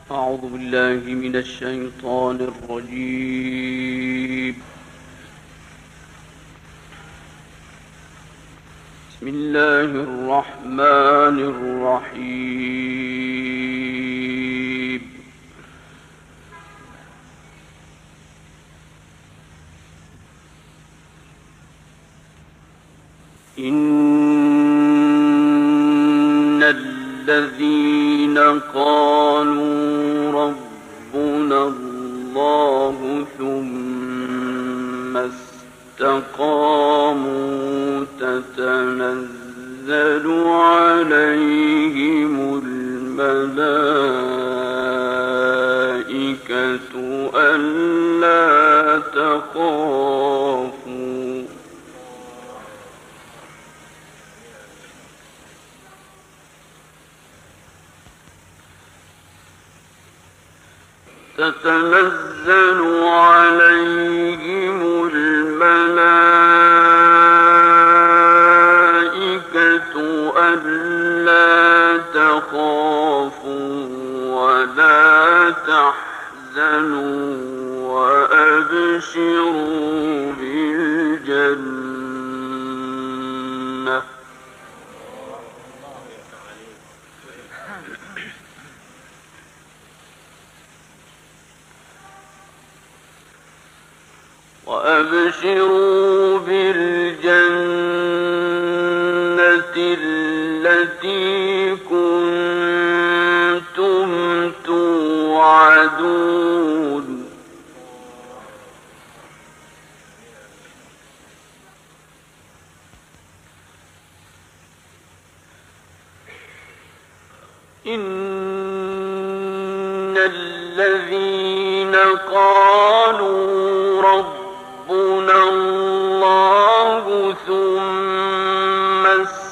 أعوذ بالله من الشيطان الرجيم. بسم الله الرحمن الرحيم. إن الذين قالوا ربنا الله ثم استقاموا تتنزل عليهم الملائكة ألا تخافوا تتنزل عليهم الملائكة ألا تخافوا ولا تحزنوا وأبشروا بالجنة التي كنتم توعدون إن الذين قالوا ربنا الله ثم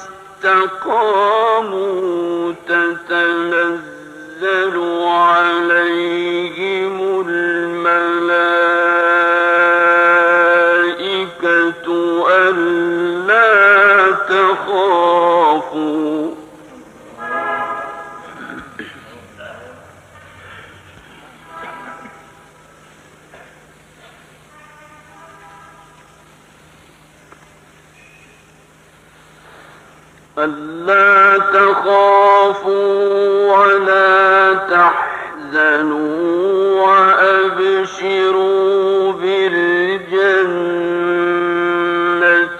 استقاموا تتنزل عليهم الملائكة ألا تخافوا ولا تحزنوا وأبشروا بالجنة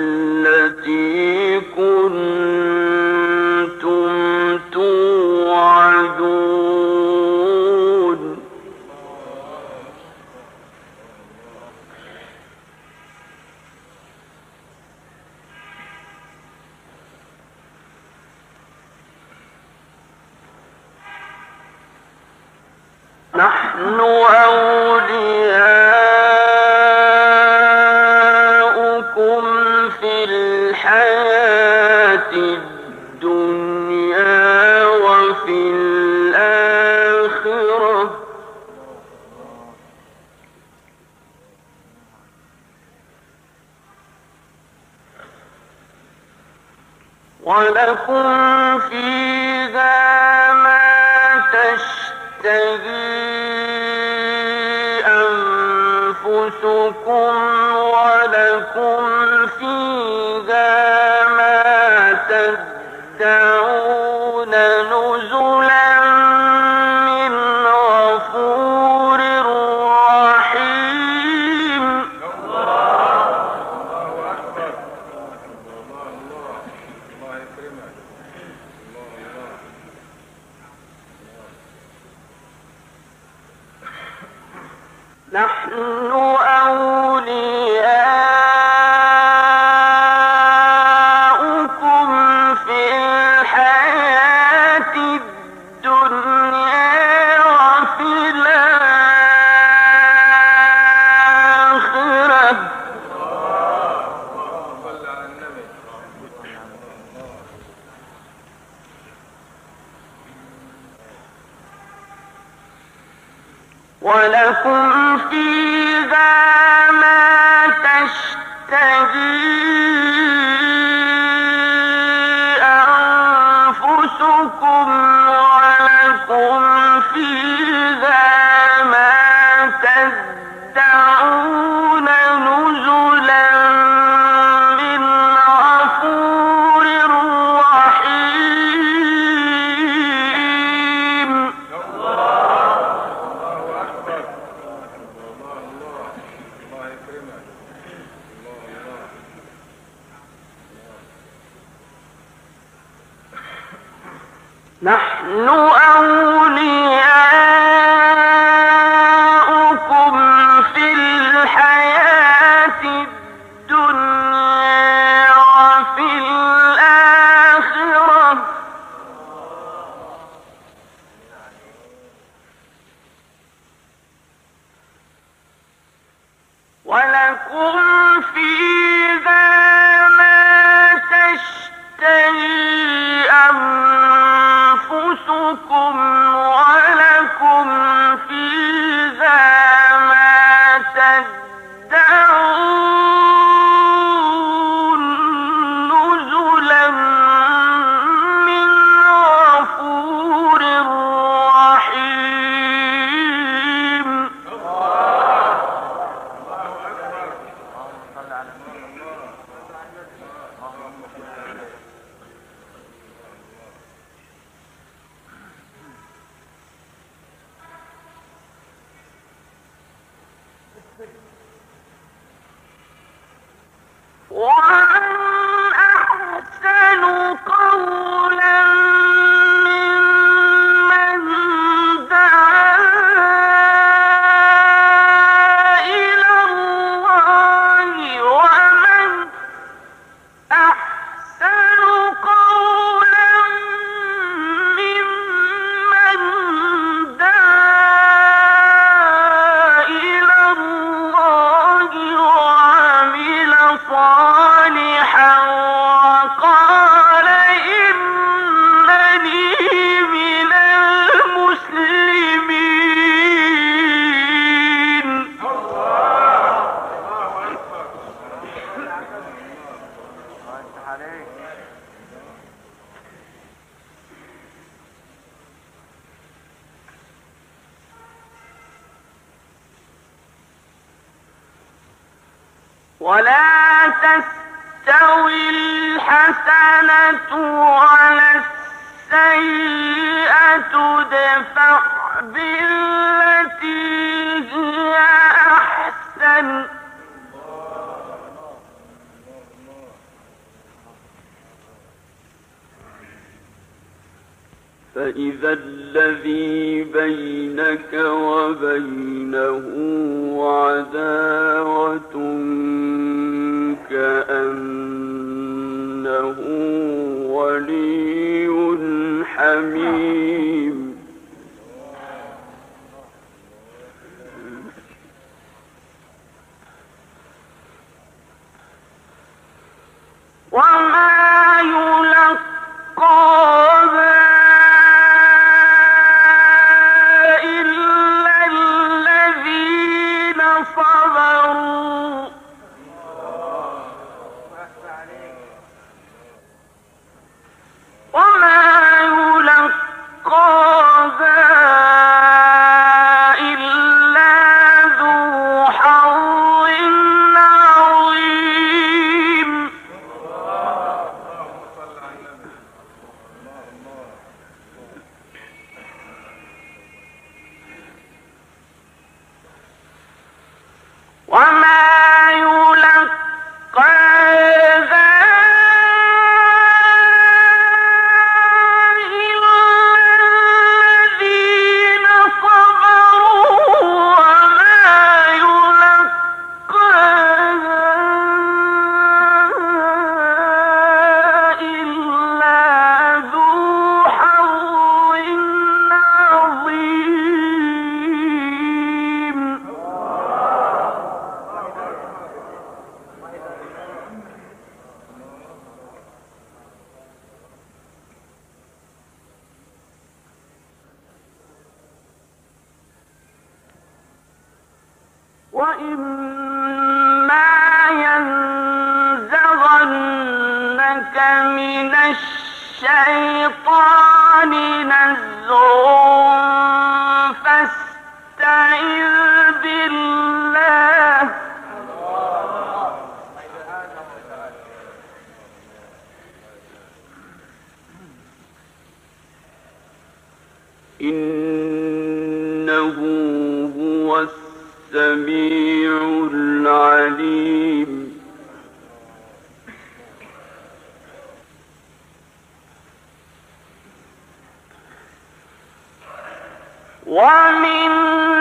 التي كنتم توعدون نحن أولياؤكم في الحياة الدنيا وفي الآخرة ولكم فيها ما تشتهي أنفسكم ولكم فيها ما تدعون نزلا من غفور رحيم. نحن أولياؤكم في الحياة الدنيا وفي الآخرة ولكم فيها ما تشتهي أنفسكم ولكم فيها تدعون نزلا من غفور رحيم. نحن أولياؤكم في الحياة الدنيا وفي الآخرة ولكم فيها ما تشتهي أنفسكم ولكم فيها ما تدعون نزلا من غفور رحيم. ومن أحسن قولا ممن دعا إلى الله ومن أحسن قولا ممن دعا إلى الله وعمل صالحا وقال إنني من المسلمين. ولا تستوي الحسنة ولا السيئة ادفع بالتي هي أحسن فإذا الذي بينك وبينه عداوة كأنه ولي حميم. وما يلقاها إلا الذين صبروا وما يلقاها إلا ذو حظ عظيم. وما يلقاها إلا الذين صبروا وما يلقاها إلا ذو حظ عظيم. وإما ينزغنك من الشيطان نزغ فاستعذ بالله السميع العليم. ومن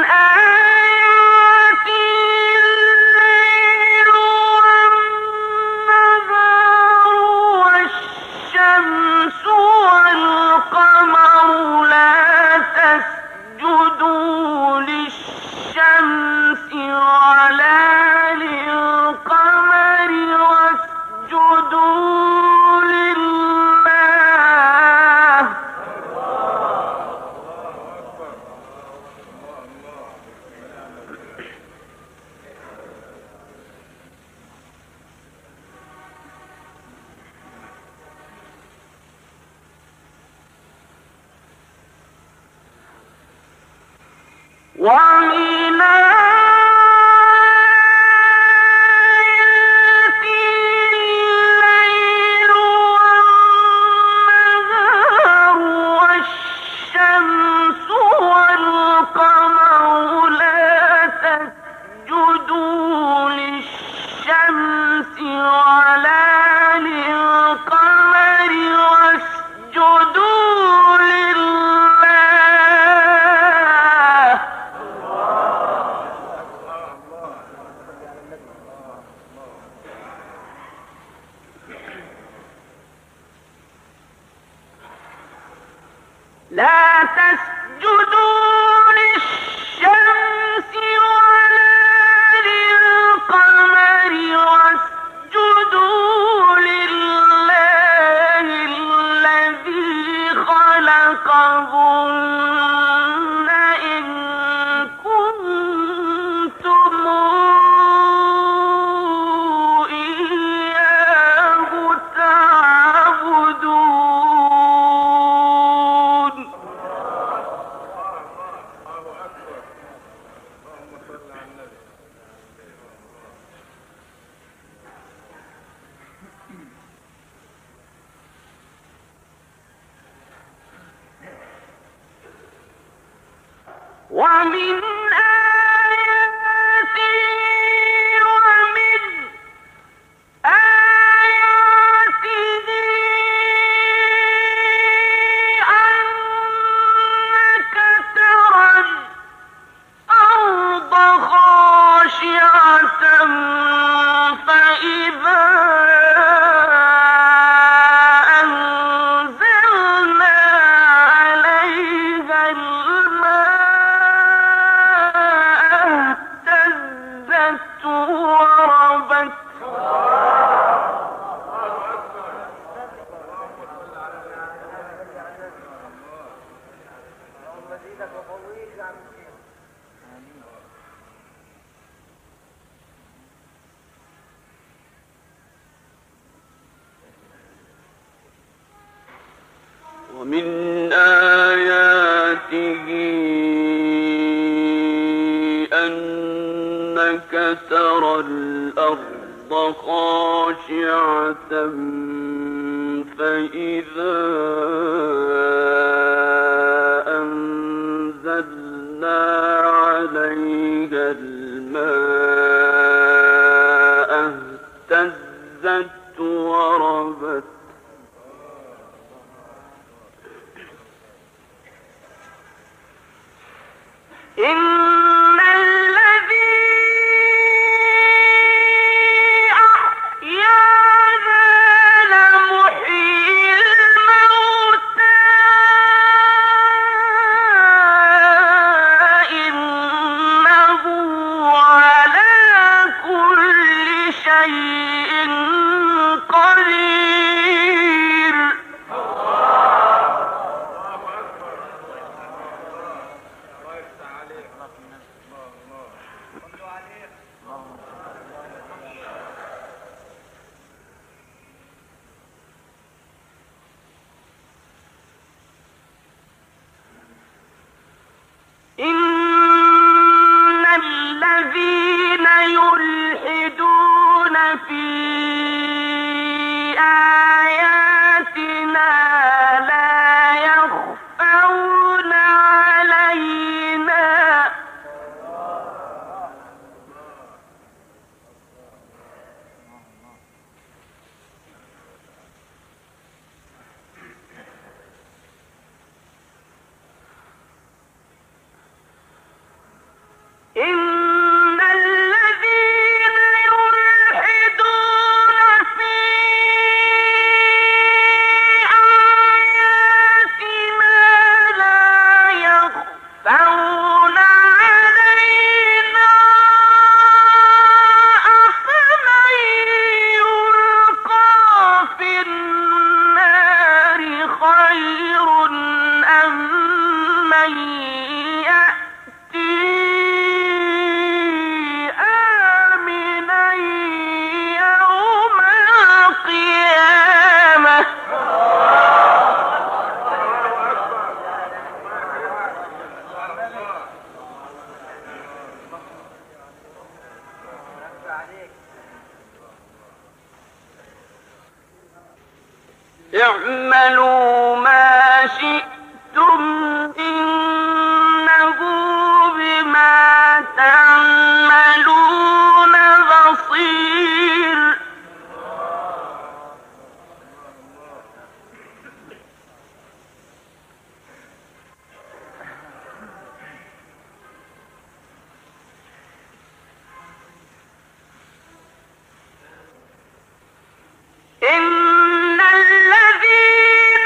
لا تسجدوا للشمس ولا للقمر واسجدوا لله الذي خلقهن إن كنتم إياه تعبدون. ومن آياته ومن آياته أنك ترى الأرض خاشعة فإذا أنزلنا عليها الماء اهتزت وربت. ومن آياته أنك ترى الأرض خاشعة فإذا أنزلنا عليها الماء اهتزت وربت. إن الذي أحيانا لمحيي الموتى إنه على كل شيء قدير. إن الذين يلحدون في آياتنا لا يخفون علينا أفمن يلقى في النار خير أم من يأتي آمنا يوم القيامة اعملوا ما شئتم إنه بما تعملون بصير إن الذين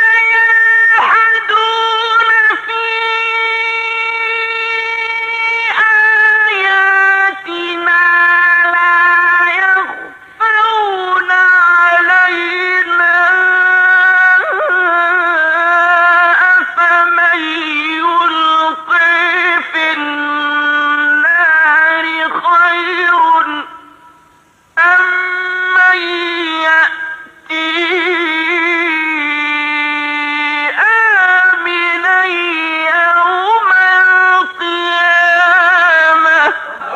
يلحدون في آياتنا لا يخفون علينا أفمن يلقي في النار خير أم من يأتي آمنا يوم القيامة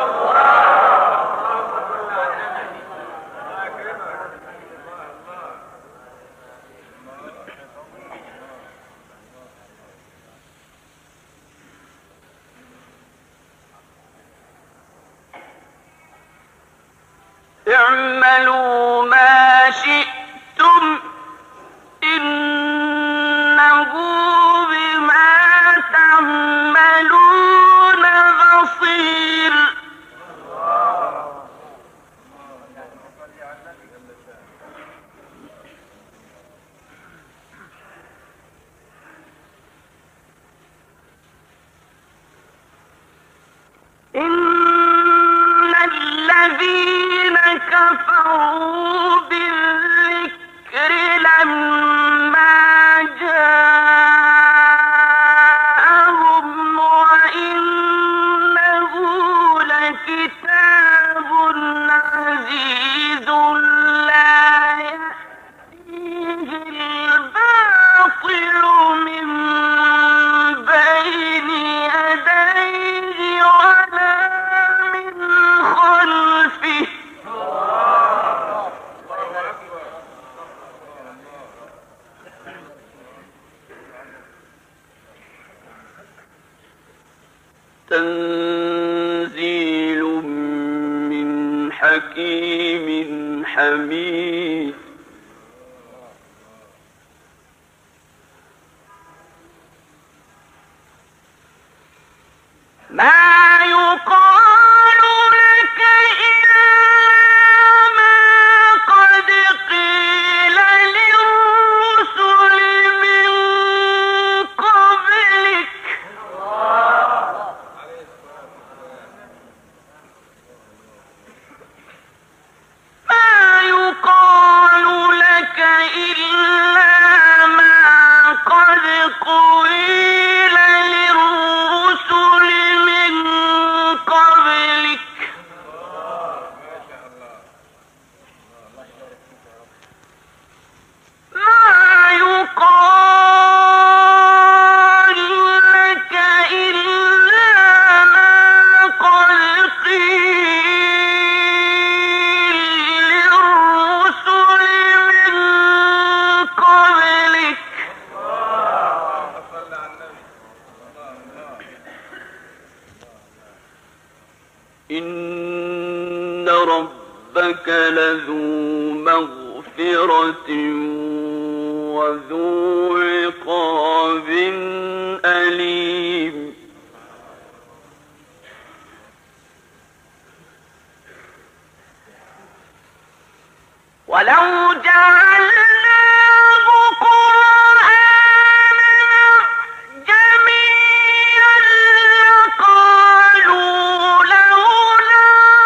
اعملوا ما شئتم إنه بما تعملون بصير إن الذين كفروا بالذكر لما جاءهم وإنه لكتاب عزيز لا يأتيه الباطل من بين يديه ولا من خلفه تنزيل من حكيم حميد ما يقال لك إلا ما قد قيل للرسل من قبلك ما يقال لك إلا ما قد قيل للرسل من قبلك ما يقال لك إلا ما قد قيل للرسل من قبلك إن ربك لذو مغفرة وذو عقاب أليم ولو جعلناه قرآنا جميعا لقالوا لولا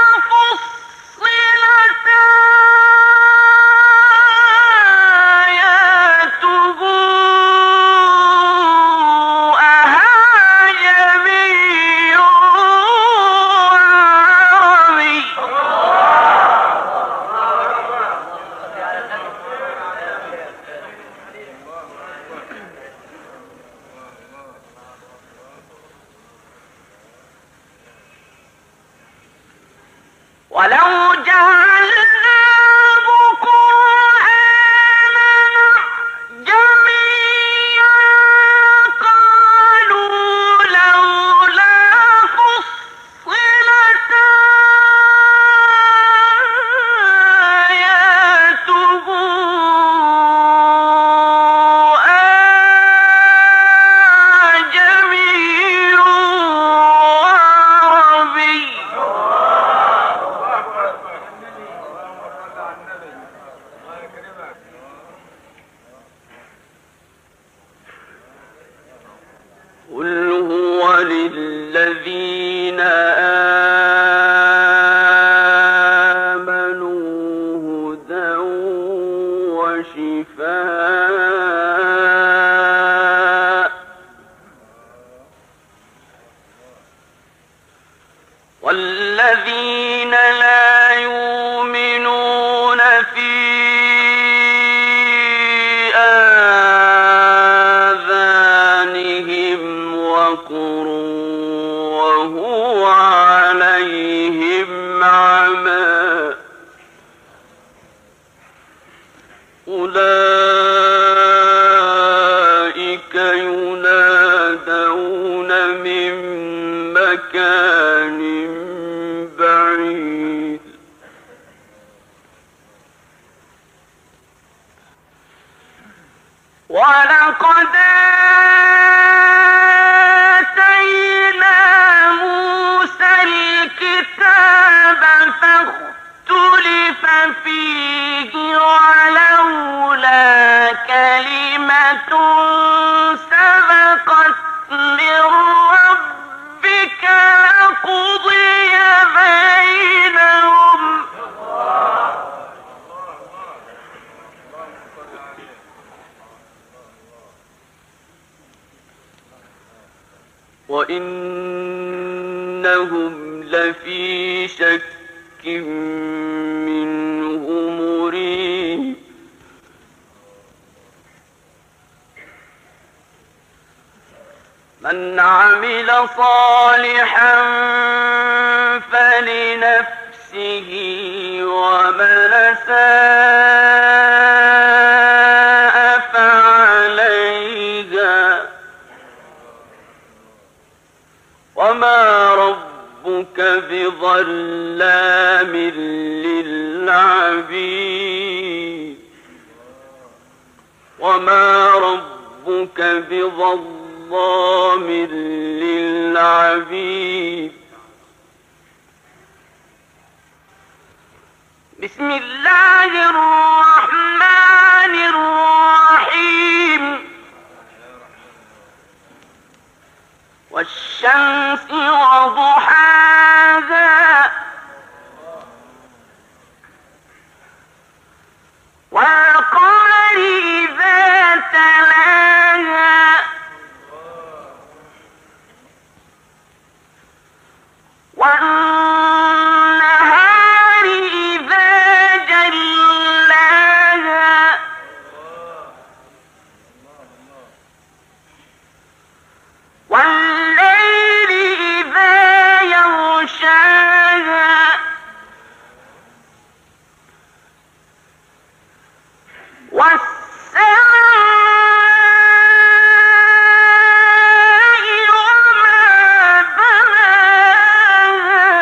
فصلت آياته أعجمي وعربي. ولو جعلناه قرآنا جميعا قالوا لولا فصلت آياته أعجمي وعربي. قل هو للذين آمنوا هدى وشفاء والذين لا يؤمنون في آذانهم وقر وهو عليهم عمى أولئك ينادون من مكان بعيد. ولقد آتينا موسى الكتاب فاختلف فيه ولولا كلمة سبقت من ربك لقضي بينهم. وإنهم لفي شك منه مريب. من عمل صالحا فلنفسه ومن أساء فعليها وما ربك بظلام للعبيد. وما ربك بظلام للعبيد. بسم الله الرحمن الرحيم. والشمس وضحاها والقمر إذا تلاها والنهار إذا جلاها والليل إذا يغشاها والسماء وما بناها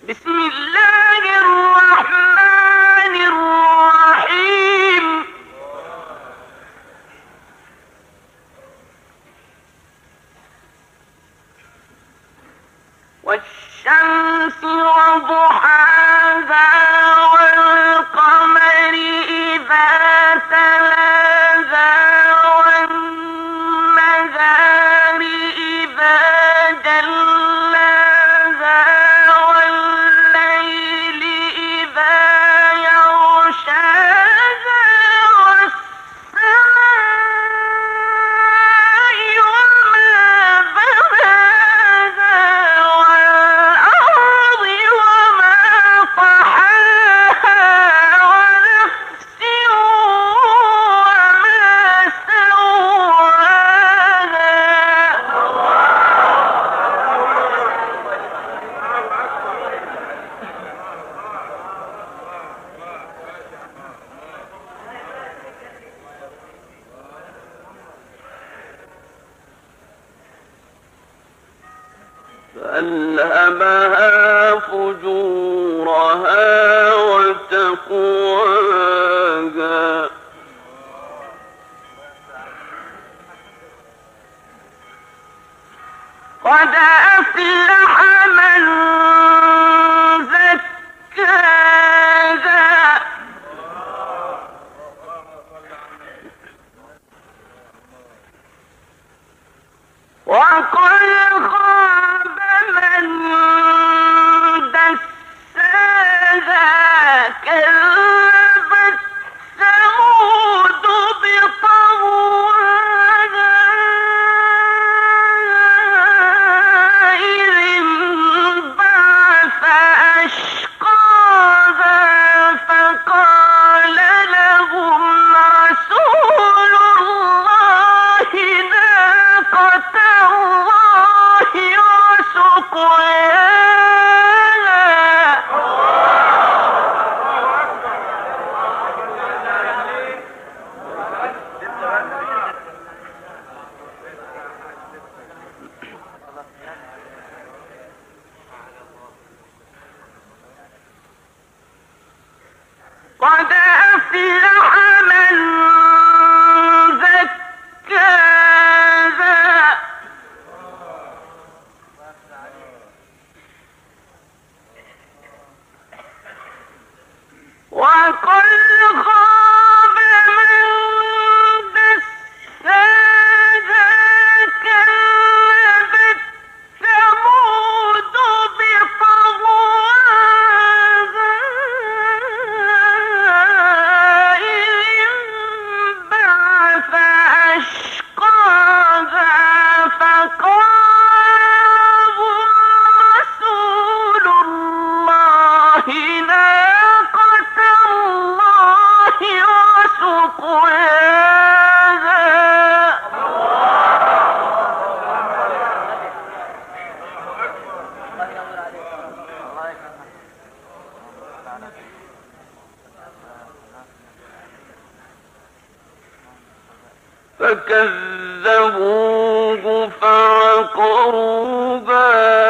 بسم الله الرحمن الرحيم والشمس وضحاها والقمر إذا تلاها والنهار إذا جلاها والليل إذا يغشاها والسماء وما بناها والأرض وما طحاها ونفس وما سواها فألهمها فجورها وتقواها قد أفلح من زكاها وقد خاب من دساها كذبت ثمود بطغواها إذ انبعث أشقاها فقال لهم رسول الله ناقة الله وسقياها قد أفلح من زكاها وقد خاب من دساها كذبت ثمود بطغواها إذ انبعث أشقاها فقال رسول الله ناقة الله وسقياها فكذبوه فعقروها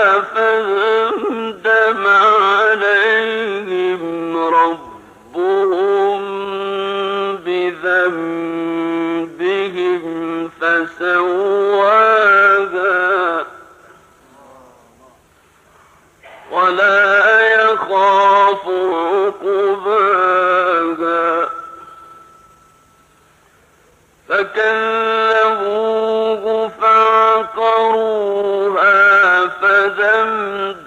فدمدم عليهم ربهم بذنبهم فسواها ولا يخاف عقباها فكذبوه فعقروها فدمدم